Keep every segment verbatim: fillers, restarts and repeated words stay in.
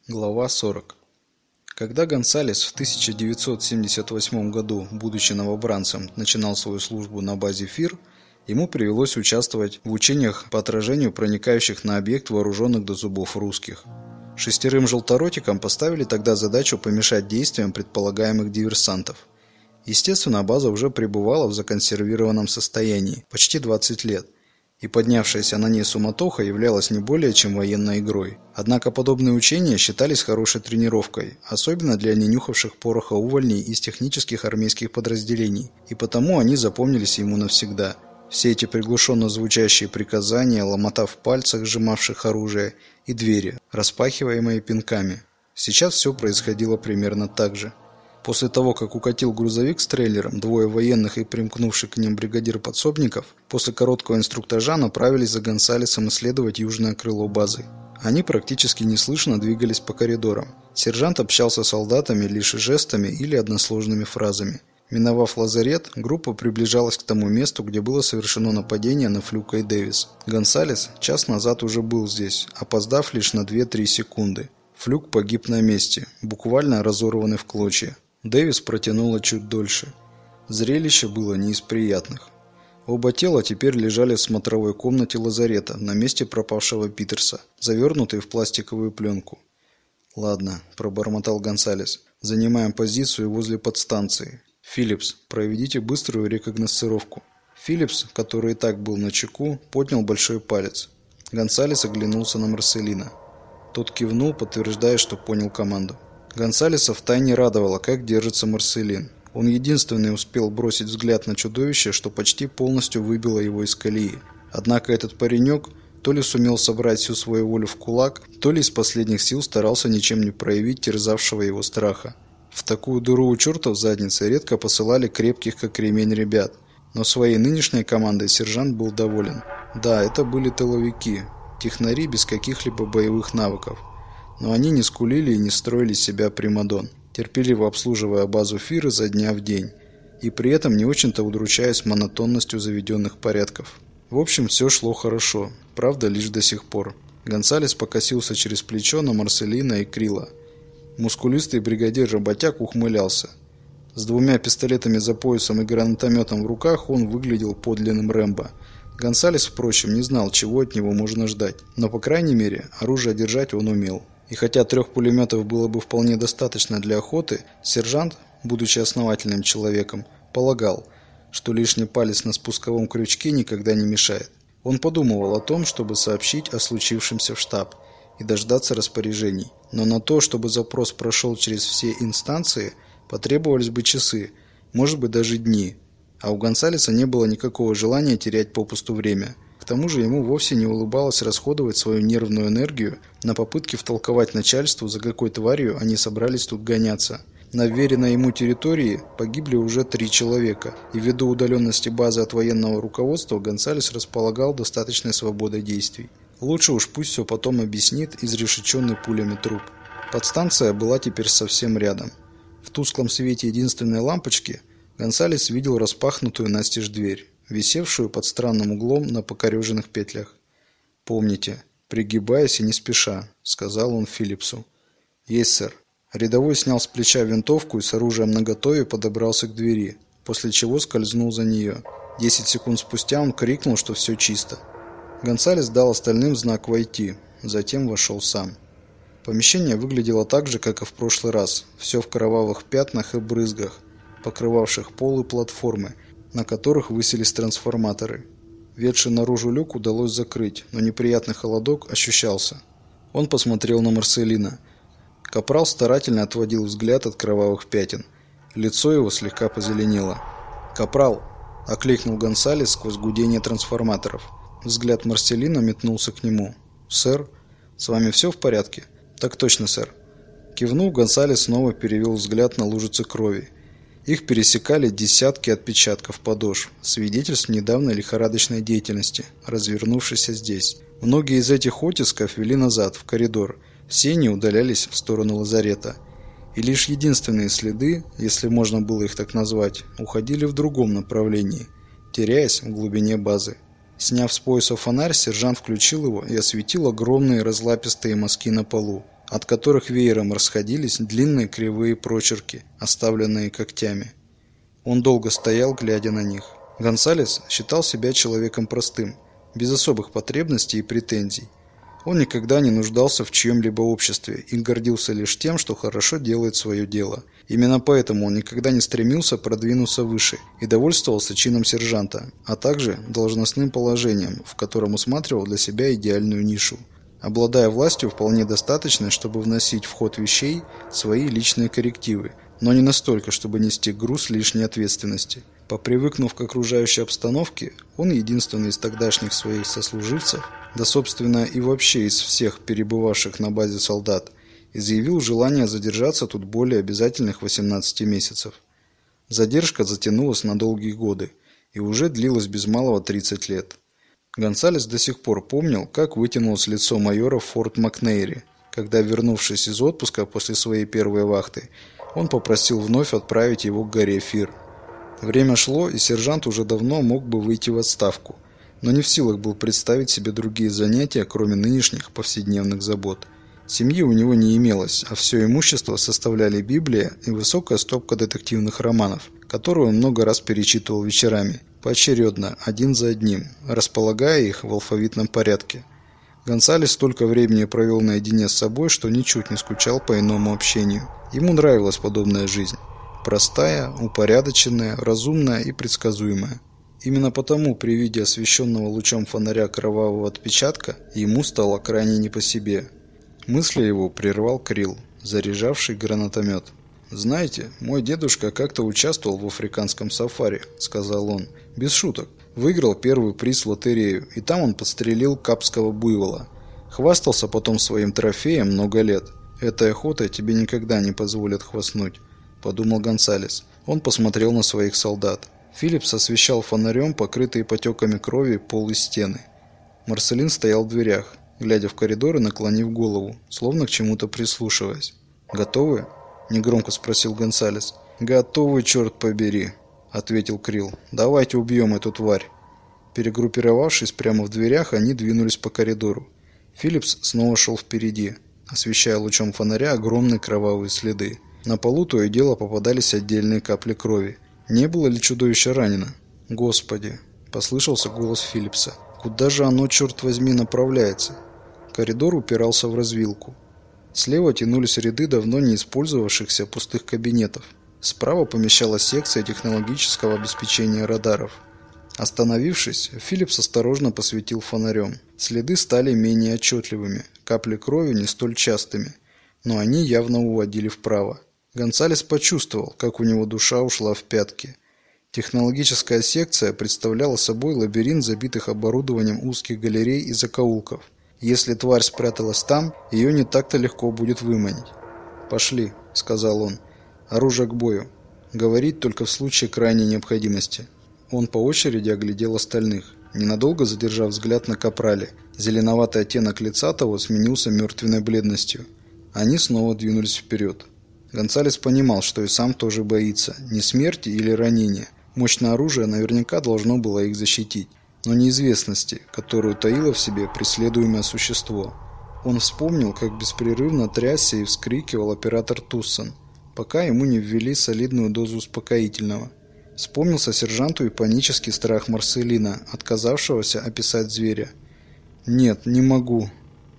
Глава сорок. Когда Гонсалес в тысяча девятьсот семьдесят восьмом году, будучи новобранцем, начинал свою службу на базе ФИР, ему привелось участвовать в учениях по отражению проникающих на объект вооруженных до зубов русских. Шестерым желторотикам поставили тогда задачу помешать действиям предполагаемых диверсантов. Естественно, база уже пребывала в законсервированном состоянии почти двадцать лет, и поднявшаяся на ней суматоха являлась не более чем военной игрой. Однако подобные учения считались хорошей тренировкой, особенно для ненюхавших пороха увольней из технических армейских подразделений, и потому они запомнились ему навсегда. Все эти приглушенно звучащие приказания, ломота в пальцах, сжимавших оружие, и двери, распахиваемые пинками. Сейчас все происходило примерно так же. После того, как укатил грузовик с трейлером, двое военных и примкнувший к ним бригадир подсобников после короткого инструктажа направились за Гонсалесом исследовать южное крыло базы. Они практически неслышно двигались по коридорам. Сержант общался с солдатами лишь жестами или односложными фразами. Миновав лазарет, группа приближалась к тому месту, где было совершено нападение на Флюка и Дэвис. Гонсалес час назад уже был здесь, опоздав лишь на две-три секунды. Флюк погиб на месте, буквально разорванный в клочья. Дэвис протянула чуть дольше. Зрелище было не из приятных. Оба тела теперь лежали в смотровой комнате лазарета на месте пропавшего Питерса, завернутые в пластиковую пленку. «Ладно», – пробормотал Гонсалес, – «занимаем позицию возле подстанции. Филлипс, проведите быструю рекогносцировку». Филлипс, который и так был начеку, поднял большой палец. Гонсалес оглянулся на Марселина. Тот кивнул, подтверждая, что понял команду. Гонсалеса втайне радовало, как держится Марселин. Он единственный успел бросить взгляд на чудовище, что почти полностью выбило его из колеи. Однако этот паренек то ли сумел собрать всю свою волю в кулак, то ли из последних сил старался ничем не проявить терзавшего его страха. В такую дыру у черта в заднице редко посылали крепких, как ремень, ребят. Но своей нынешней командой сержант был доволен. Да, это были тыловики, технари без каких-либо боевых навыков. Но они не скулили и не строили из себя примадон, терпеливо обслуживая базу ФИР изо дня в день, и при этом не очень-то удручаясь монотонностью заведенных порядков. В общем, все шло хорошо, правда, лишь до сих пор. Гонсалес покосился через плечо на Марселина и Крила. Мускулистый бригадир-работяг ухмылялся. С двумя пистолетами за поясом и гранатометом в руках он выглядел подлинным Рэмбо. Гонсалес, впрочем, не знал, чего от него можно ждать, но, по крайней мере, оружие держать он умел. И хотя трех пулеметов было бы вполне достаточно для охоты, сержант, будучи основательным человеком, полагал, что лишний палец на спусковом крючке никогда не мешает. Он подумывал о том, чтобы сообщить о случившемся в штаб и дождаться распоряжений. Но на то, чтобы запрос прошел через все инстанции, потребовались бы часы, может быть даже дни. А у Гонсалеса не было никакого желания терять попусту время. К тому же ему вовсе не улыбалось расходовать свою нервную энергию на попытки втолковать начальству, за какой тварью они собрались тут гоняться. На вверенной ему территории погибли уже три человека, и ввиду удаленности базы от военного руководства Гонсалес располагал достаточной свободой действий. Лучше уж пусть все потом объяснит изрешеченный пулями труп. Подстанция была теперь совсем рядом. В тусклом свете единственной лампочки Гонсалес видел распахнутую настежь дверь, висевшую под странным углом на покореженных петлях. «Помните, пригибаясь и не спеша», — сказал он Филлипсу. «Есть, сэр». Рядовой снял с плеча винтовку и с оружием наготове подобрался к двери, после чего скользнул за нее. Десять секунд спустя он крикнул, что все чисто. Гонсалес дал остальным знак «войти», затем вошел сам. Помещение выглядело так же, как и в прошлый раз, все в кровавых пятнах и брызгах, покрывавших пол и платформы, на которых высились трансформаторы. Ведший наружу люк удалось закрыть, но неприятный холодок ощущался. Он посмотрел на Марселина. Капрал старательно отводил взгляд от кровавых пятен. Лицо его слегка позеленело. «Капрал!» – окликнул Гонсалес сквозь гудение трансформаторов. Взгляд Марселина метнулся к нему. «Сэр, с вами все в порядке?» «Так точно, сэр». Кивнув, Гонсалес снова перевел взгляд на лужицы крови. Их пересекали десятки отпечатков подошв, свидетельств недавней лихорадочной деятельности, развернувшейся здесь. Многие из этих оттисков вели назад, в коридор, все они удалялись в сторону лазарета. И лишь единственные следы, если можно было их так назвать, уходили в другом направлении, теряясь в глубине базы. Сняв с пояса фонарь, сержант включил его и осветил огромные разлапистые мазки на полу. от которых веером расходились длинные кривые прочерки, оставленные когтями. Он долго стоял, глядя на них. Гонсалес считал себя человеком простым, без особых потребностей и претензий. Он никогда не нуждался в чьем-либо обществе и гордился лишь тем, что хорошо делает свое дело. Именно поэтому он никогда не стремился продвинуться выше и довольствовался чином сержанта, а также должностным положением, в котором усматривал для себя идеальную нишу, обладая властью вполне достаточной, чтобы вносить в ход вещей свои личные коррективы, но не настолько, чтобы нести груз лишней ответственности. Попривыкнув к окружающей обстановке, он единственный из тогдашних своих сослуживцев, да собственно и вообще из всех перебывавших на базе солдат, изъявил желание задержаться тут более обязательных восемнадцати месяцев. Задержка затянулась на долгие годы и уже длилась без малого тридцать лет. Гонсалес до сих пор помнил, как вытянулось лицо майора в Форт Макнейре, когда, вернувшись из отпуска после своей первой вахты, он попросил вновь отправить его к горе Фир. Время шло, и сержант уже давно мог бы выйти в отставку, но не в силах был представить себе другие занятия, кроме нынешних повседневных забот. Семьи у него не имелось, а все имущество составляли Библия и высокая стопка детективных романов, которую он много раз перечитывал вечерами, поочередно, один за одним, располагая их в алфавитном порядке. Гонсалес столько времени провел наедине с собой, что ничуть не скучал по иному общению. Ему нравилась подобная жизнь. Простая, упорядоченная, разумная и предсказуемая. Именно потому при виде освещенного лучом фонаря кровавого отпечатка ему стало крайне не по себе. Мысли его прервал Крилл, заряжавший гранатомет. «Знаете, мой дедушка как-то участвовал в африканском сафари», — сказал он. «Без шуток. Выиграл первый приз в лотерею, и там он подстрелил капского буйвола. Хвастался потом своим трофеем много лет. Этой охотой тебе никогда не позволят хвастнуть», — подумал Гонсалес. Он посмотрел на своих солдат. Филлипс освещал фонарем покрытые потеками крови пол и стены. Марселин стоял в дверях, глядя в коридор и наклонив голову, словно к чему-то прислушиваясь. «Готовы?» — негромко спросил Гонсалес. «Готовы, черт побери», — ответил Крилл. «Давайте убьем эту тварь». Перегруппировавшись прямо в дверях, они двинулись по коридору. Филлипс снова шел впереди, освещая лучом фонаря огромные кровавые следы. На полу то и дело попадались отдельные капли крови. Не было ли чудовище ранено? «Господи!» — послышался голос Филлипса. «Куда же оно, черт возьми, направляется?» Коридор упирался в развилку. Слева тянулись ряды давно не использовавшихся пустых кабинетов. Справа помещалась секция технологического обеспечения радаров. Остановившись, Филлипс осторожно посветил фонарем. Следы стали менее отчетливыми, капли крови не столь частыми, но они явно уводили вправо. Гонсалес почувствовал, как у него душа ушла в пятки. Технологическая секция представляла собой лабиринт забитых оборудованием узких галерей и закоулков. Если тварь спряталась там, ее не так-то легко будет выманить. «Пошли», — сказал он. «Оружие к бою. Говорить только в случае крайней необходимости». Он по очереди оглядел остальных, ненадолго задержав взгляд на капрале. Зеленоватый оттенок лица того сменился мертвенной бледностью. Они снова двинулись вперед. Гонсалес понимал, что и сам тоже боится, не смерти или ранения. Мощное оружие наверняка должно было их защитить, но неизвестности, которую таило в себе преследуемое существо. Он вспомнил, как беспрерывно трясся и вскрикивал оператор Туссон, пока ему не ввели солидную дозу успокоительного. Вспомнился сержанту и панический страх Марселина, отказавшегося описать зверя. «Нет, не могу».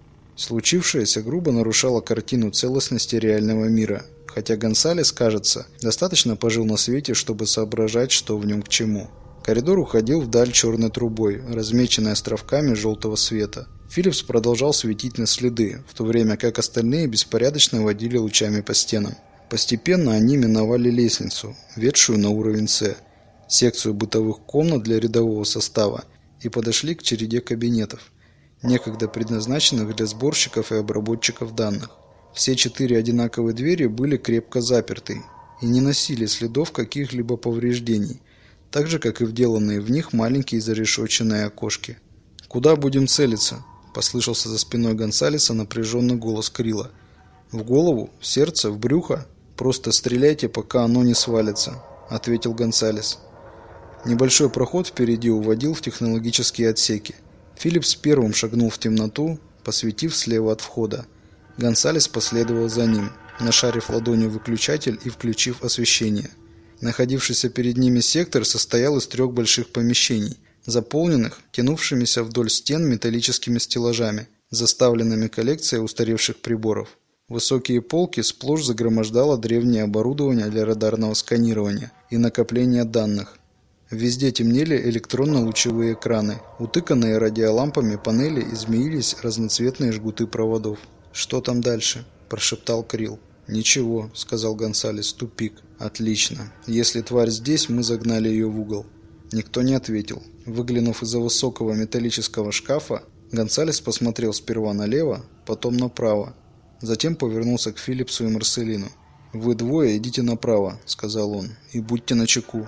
Случившееся грубо нарушало картину целостности реального мира, хотя Гонсалес, кажется, достаточно пожил на свете, чтобы соображать, что в нем к чему. Коридор уходил вдаль черной трубой, размеченной островками желтого света. Филлипс продолжал светить на следы, в то время как остальные беспорядочно водили лучами по стенам. Постепенно они миновали лестницу, ведшую на уровень С, секцию бытовых комнат для рядового состава, и подошли к череде кабинетов, некогда предназначенных для сборщиков и обработчиков данных. Все четыре одинаковые двери были крепко заперты и не носили следов каких-либо повреждений, так же, как и вделанные в них маленькие зарешетченные окошки. «Куда будем целиться?» – послышался за спиной Гонсалеса напряженный голос Крилла. «В голову? В сердце? В брюхо? Просто стреляйте, пока оно не свалится», – ответил Гонсалес. Небольшой проход впереди уводил в технологические отсеки. Филлипс первым шагнул в темноту, посветив слева от входа. Гонсалес последовал за ним, нашарив ладонью выключатель и включив освещение. Находившийся перед ними сектор состоял из трех больших помещений, заполненных тянувшимися вдоль стен металлическими стеллажами, заставленными коллекцией устаревших приборов. Высокие полки сплошь загромождало древнее оборудование для радарного сканирования и накопления данных. Везде темнели электронно-лучевые экраны, утыканные радиолампами панели и змеились разноцветные жгуты проводов. «Что там дальше?» – прошептал Крилл. «Ничего», – сказал Гонсалес, – «тупик». «Отлично. Если тварь здесь, мы загнали ее в угол». Никто не ответил. Выглянув из-за высокого металлического шкафа, Гонсалес посмотрел сперва налево, потом направо. Затем повернулся к Филлипсу и Марселину. «Вы двое идите направо», – сказал он, – «и будьте начеку».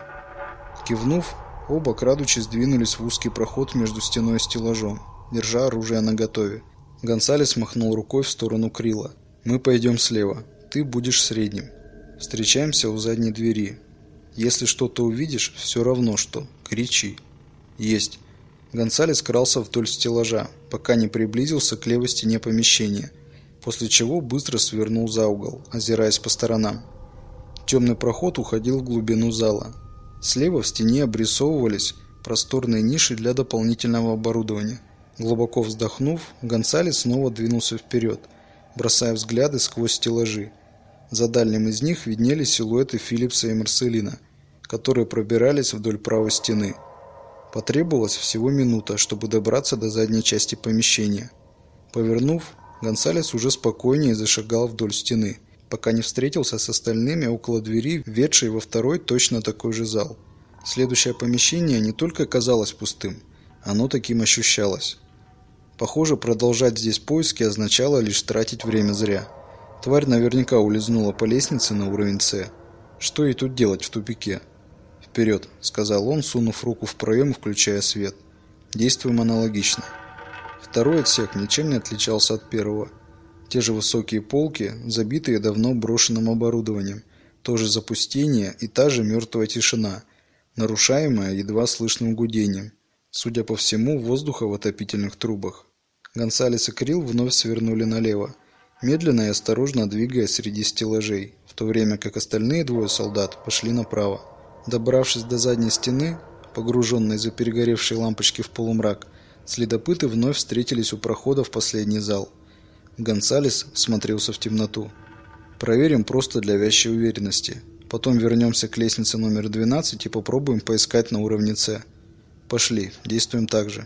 Кивнув, оба, крадучись, двинулись в узкий проход между стеной и стеллажом, держа оружие наготове. Гонсалес махнул рукой в сторону Крилла. «Мы пойдем слева. Ты будешь средним. Встречаемся у задней двери. Если что-то увидишь, все равно что. Кричи». «Есть». Гонсалес крался вдоль стеллажа, пока не приблизился к левой стене помещения, после чего быстро свернул за угол, озираясь по сторонам. Темный проход уходил в глубину зала. Слева в стене обрисовывались просторные ниши для дополнительного оборудования. Глубоко вздохнув, Гонсалес снова двинулся вперед, бросая взгляды сквозь стеллажи. За дальним из них виднелись силуэты Филлипса и Марселина, которые пробирались вдоль правой стены. Потребовалось всего минута, чтобы добраться до задней части помещения. Повернув, Гонсалес уже спокойнее зашагал вдоль стены, пока не встретился с остальными около двери, ведшей во второй точно такой же зал. Следующее помещение не только казалось пустым, оно таким ощущалось. Похоже, продолжать здесь поиски означало лишь тратить время зря. Тварь наверняка улизнула по лестнице на уровень С. Что ей тут делать в тупике? «Вперед», — сказал он, сунув руку в проем и включая свет. «Действуем аналогично». Второй отсек ничем не отличался от первого. Те же высокие полки, забитые давно брошенным оборудованием, то же запустение и та же мертвая тишина, нарушаемая едва слышным гудением. Судя по всему, воздуха в отопительных трубах. Гонсалес и Крилл вновь свернули налево, медленно и осторожно двигаясь среди стеллажей, в то время как остальные двое солдат пошли направо. Добравшись до задней стены, погруженной за перегоревшие лампочки в полумрак, следопыты вновь встретились у прохода в последний зал. Гонсалес всмотрелся в темноту. «Проверим просто для вящей уверенности. Потом вернемся к лестнице номер двенадцать и попробуем поискать на уровне С. Пошли, действуем так же».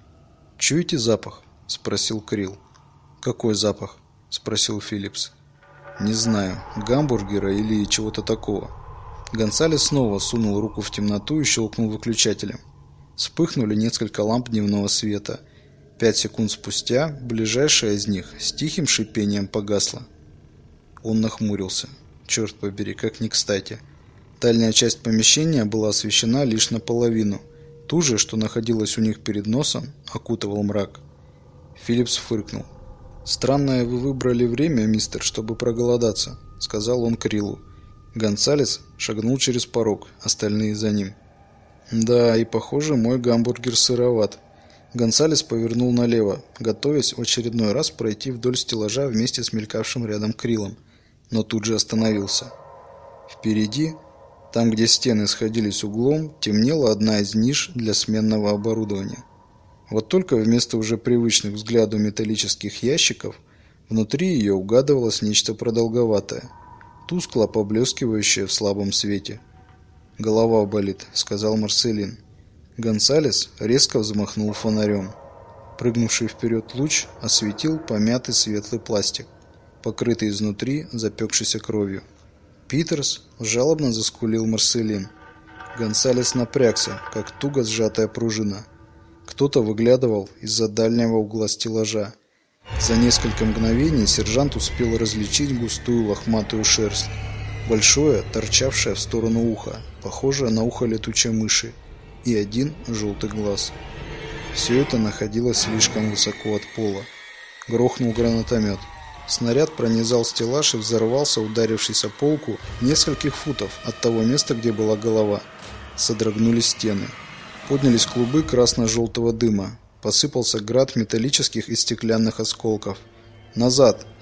«Чуете запах?» – спросил Крилл. «Какой запах?» – спросил Филлипс. «Не знаю, гамбургера или чего-то такого». Гонсалес снова сунул руку в темноту и щелкнул выключателем. Вспыхнули несколько ламп дневного света. Пять секунд спустя ближайшая из них с тихим шипением погасла. Он нахмурился. Черт побери, как не кстати. Дальняя часть помещения была освещена лишь наполовину. Ту же, что находилась у них перед носом, окутывал мрак. Филлипс фыркнул. «Странное вы выбрали время, мистер, чтобы проголодаться», — сказал он Криллу. Гонсалес шагнул через порог, остальные за ним. «Да, и похоже, мой гамбургер сыроват». Гонсалес повернул налево, готовясь в очередной раз пройти вдоль стеллажа вместе с мелькавшим рядом Криллом, но тут же остановился. Впереди, там где стены сходились углом, темнела одна из ниш для сменного оборудования. Вот только вместо уже привычных взгляду металлических ящиков, внутри ее угадывалось нечто продолговатое, тускло поблескивающее в слабом свете. «Голова болит», — сказал Марселин. Гонсалес резко взмахнул фонарем. Прыгнувший вперед луч осветил помятый светлый пластик, покрытый изнутри запекшейся кровью. «Питерс!» — жалобно заскулил Марселин. Гонсалес напрягся, как туго сжатая пружина. Кто-то выглядывал из-за дальнего угла стеллажа. За несколько мгновений сержант успел различить густую лохматую шерсть, большое, торчавшее в сторону уха, похожее на ухо летучей мыши, и один желтый глаз. Все это находилось слишком высоко от пола. Грохнул гранатомет. Снаряд пронизал стеллаж и взорвался, ударившись о полку в нескольких футов от того места, где была голова. Содрогнулись стены. Поднялись клубы красно-желтого дыма. Посыпался град металлических и стеклянных осколков. «Назад!» –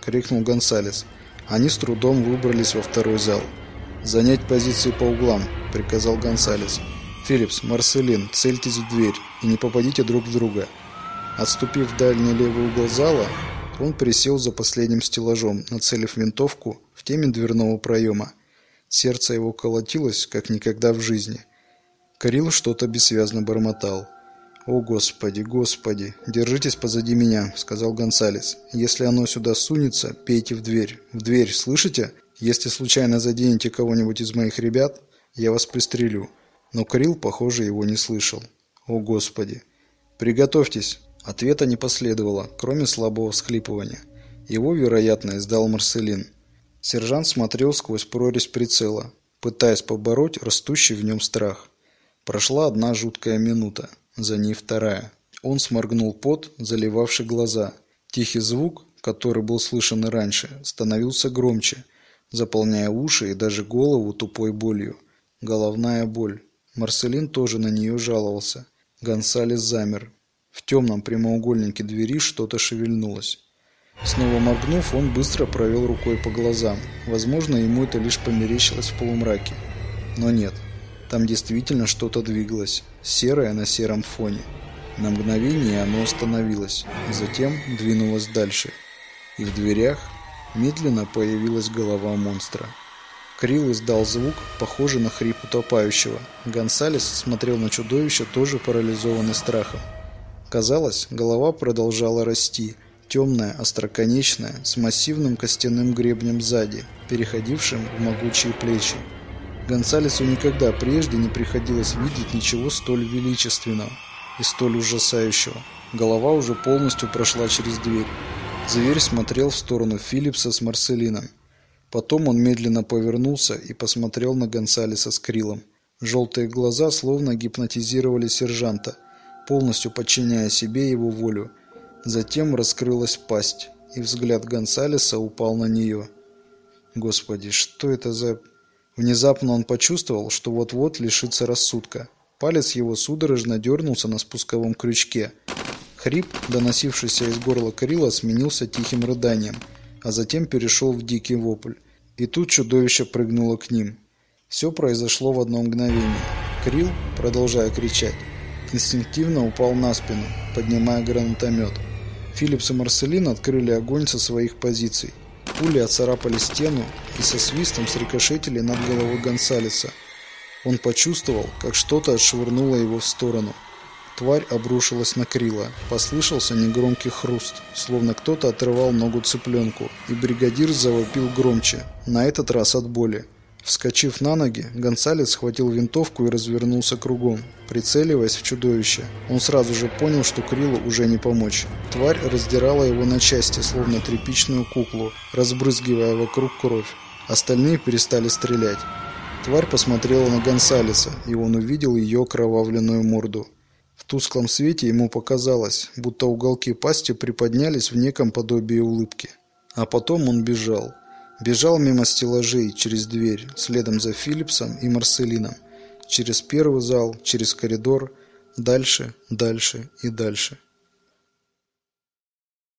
— крикнул Гонсалес. Они с трудом выбрались во второй зал. «Занять позиции по углам», — приказал Гонсалес. «Филлипс, Марселин, цельтесь в дверь и не попадите друг в друга». Отступив в дальний левый угол зала, он присел за последним стеллажом, нацелив винтовку в теме дверного проема. Сердце его колотилось, как никогда в жизни. Кирилл что-то бессвязно бормотал. «О, Господи, Господи! Держитесь позади меня», — сказал Гонсалес. «Если оно сюда сунется, пейте в дверь. В дверь, слышите? Если случайно заденете кого-нибудь из моих ребят, я вас пристрелю». Но Кирилл, похоже, его не слышал. «О, Господи!» «Приготовьтесь!» Ответа не последовало, кроме слабого всхлипывания. Его, вероятно, издал Марселин. Сержант смотрел сквозь прорезь прицела, пытаясь побороть растущий в нем страх. Прошла одна жуткая минута, за ней вторая. Он сморгнул пот, заливавший глаза. Тихий звук, который был слышен и раньше, становился громче, заполняя уши и даже голову тупой болью. Головная боль. Марселин тоже на нее жаловался. Гонсалес замер. В темном прямоугольнике двери что-то шевельнулось. Снова моргнув, он быстро провел рукой по глазам. Возможно, ему это лишь померещилось в полумраке. Но нет. Там действительно что-то двигалось, серое на сером фоне. На мгновение оно остановилось, затем двинулось дальше. И в дверях медленно появилась голова монстра. Кирилл издал звук, похожий на хрип утопающего. Гонсалес смотрел на чудовище, тоже парализованный страхом. Казалось, голова продолжала расти, темная, остроконечная, с массивным костяным гребнем сзади, переходившим в могучие плечи. Гонсалесу никогда прежде не приходилось видеть ничего столь величественного и столь ужасающего. Голова уже полностью прошла через дверь. Зверь смотрел в сторону Филлипса с Марселином. Потом он медленно повернулся и посмотрел на Гонсалеса с Кириллом. Желтые глаза словно гипнотизировали сержанта, полностью подчиняя себе его волю. Затем раскрылась пасть, и взгляд Гонсалеса упал на нее. Господи, что это за... Внезапно он почувствовал, что вот-вот лишится рассудка. Палец его судорожно дернулся на спусковом крючке. Хрип, доносившийся из горла Кирилла, сменился тихим рыданием, а затем перешел в дикий вопль. И тут чудовище прыгнуло к ним. Все произошло в одно мгновение. Кирилл, продолжая кричать, инстинктивно упал на спину, поднимая гранатомет. Филлипс и Марселин открыли огонь со своих позиций. Пули оцарапали стену и со свистом срикошетили над головой Гонсалеса. Он почувствовал, как что-то отшвырнуло его в сторону. Тварь обрушилась на Кирилла. Послышался негромкий хруст, словно кто-то отрывал ногу цыпленку, и бригадир завопил громче, на этот раз от боли. Вскочив на ноги, Гонсалес схватил винтовку и развернулся кругом, прицеливаясь в чудовище. Он сразу же понял, что Кириллу уже не помочь. Тварь раздирала его на части, словно тряпичную куклу, разбрызгивая вокруг кровь. Остальные перестали стрелять. Тварь посмотрела на Гонсалеса, и он увидел ее окровавленную морду. В тусклом свете ему показалось, будто уголки пасти приподнялись в неком подобии улыбки. А потом он бежал. Бежал мимо стеллажей, через дверь, следом за Филлипсом и Марселином. Через первый зал, через коридор, дальше, дальше и дальше.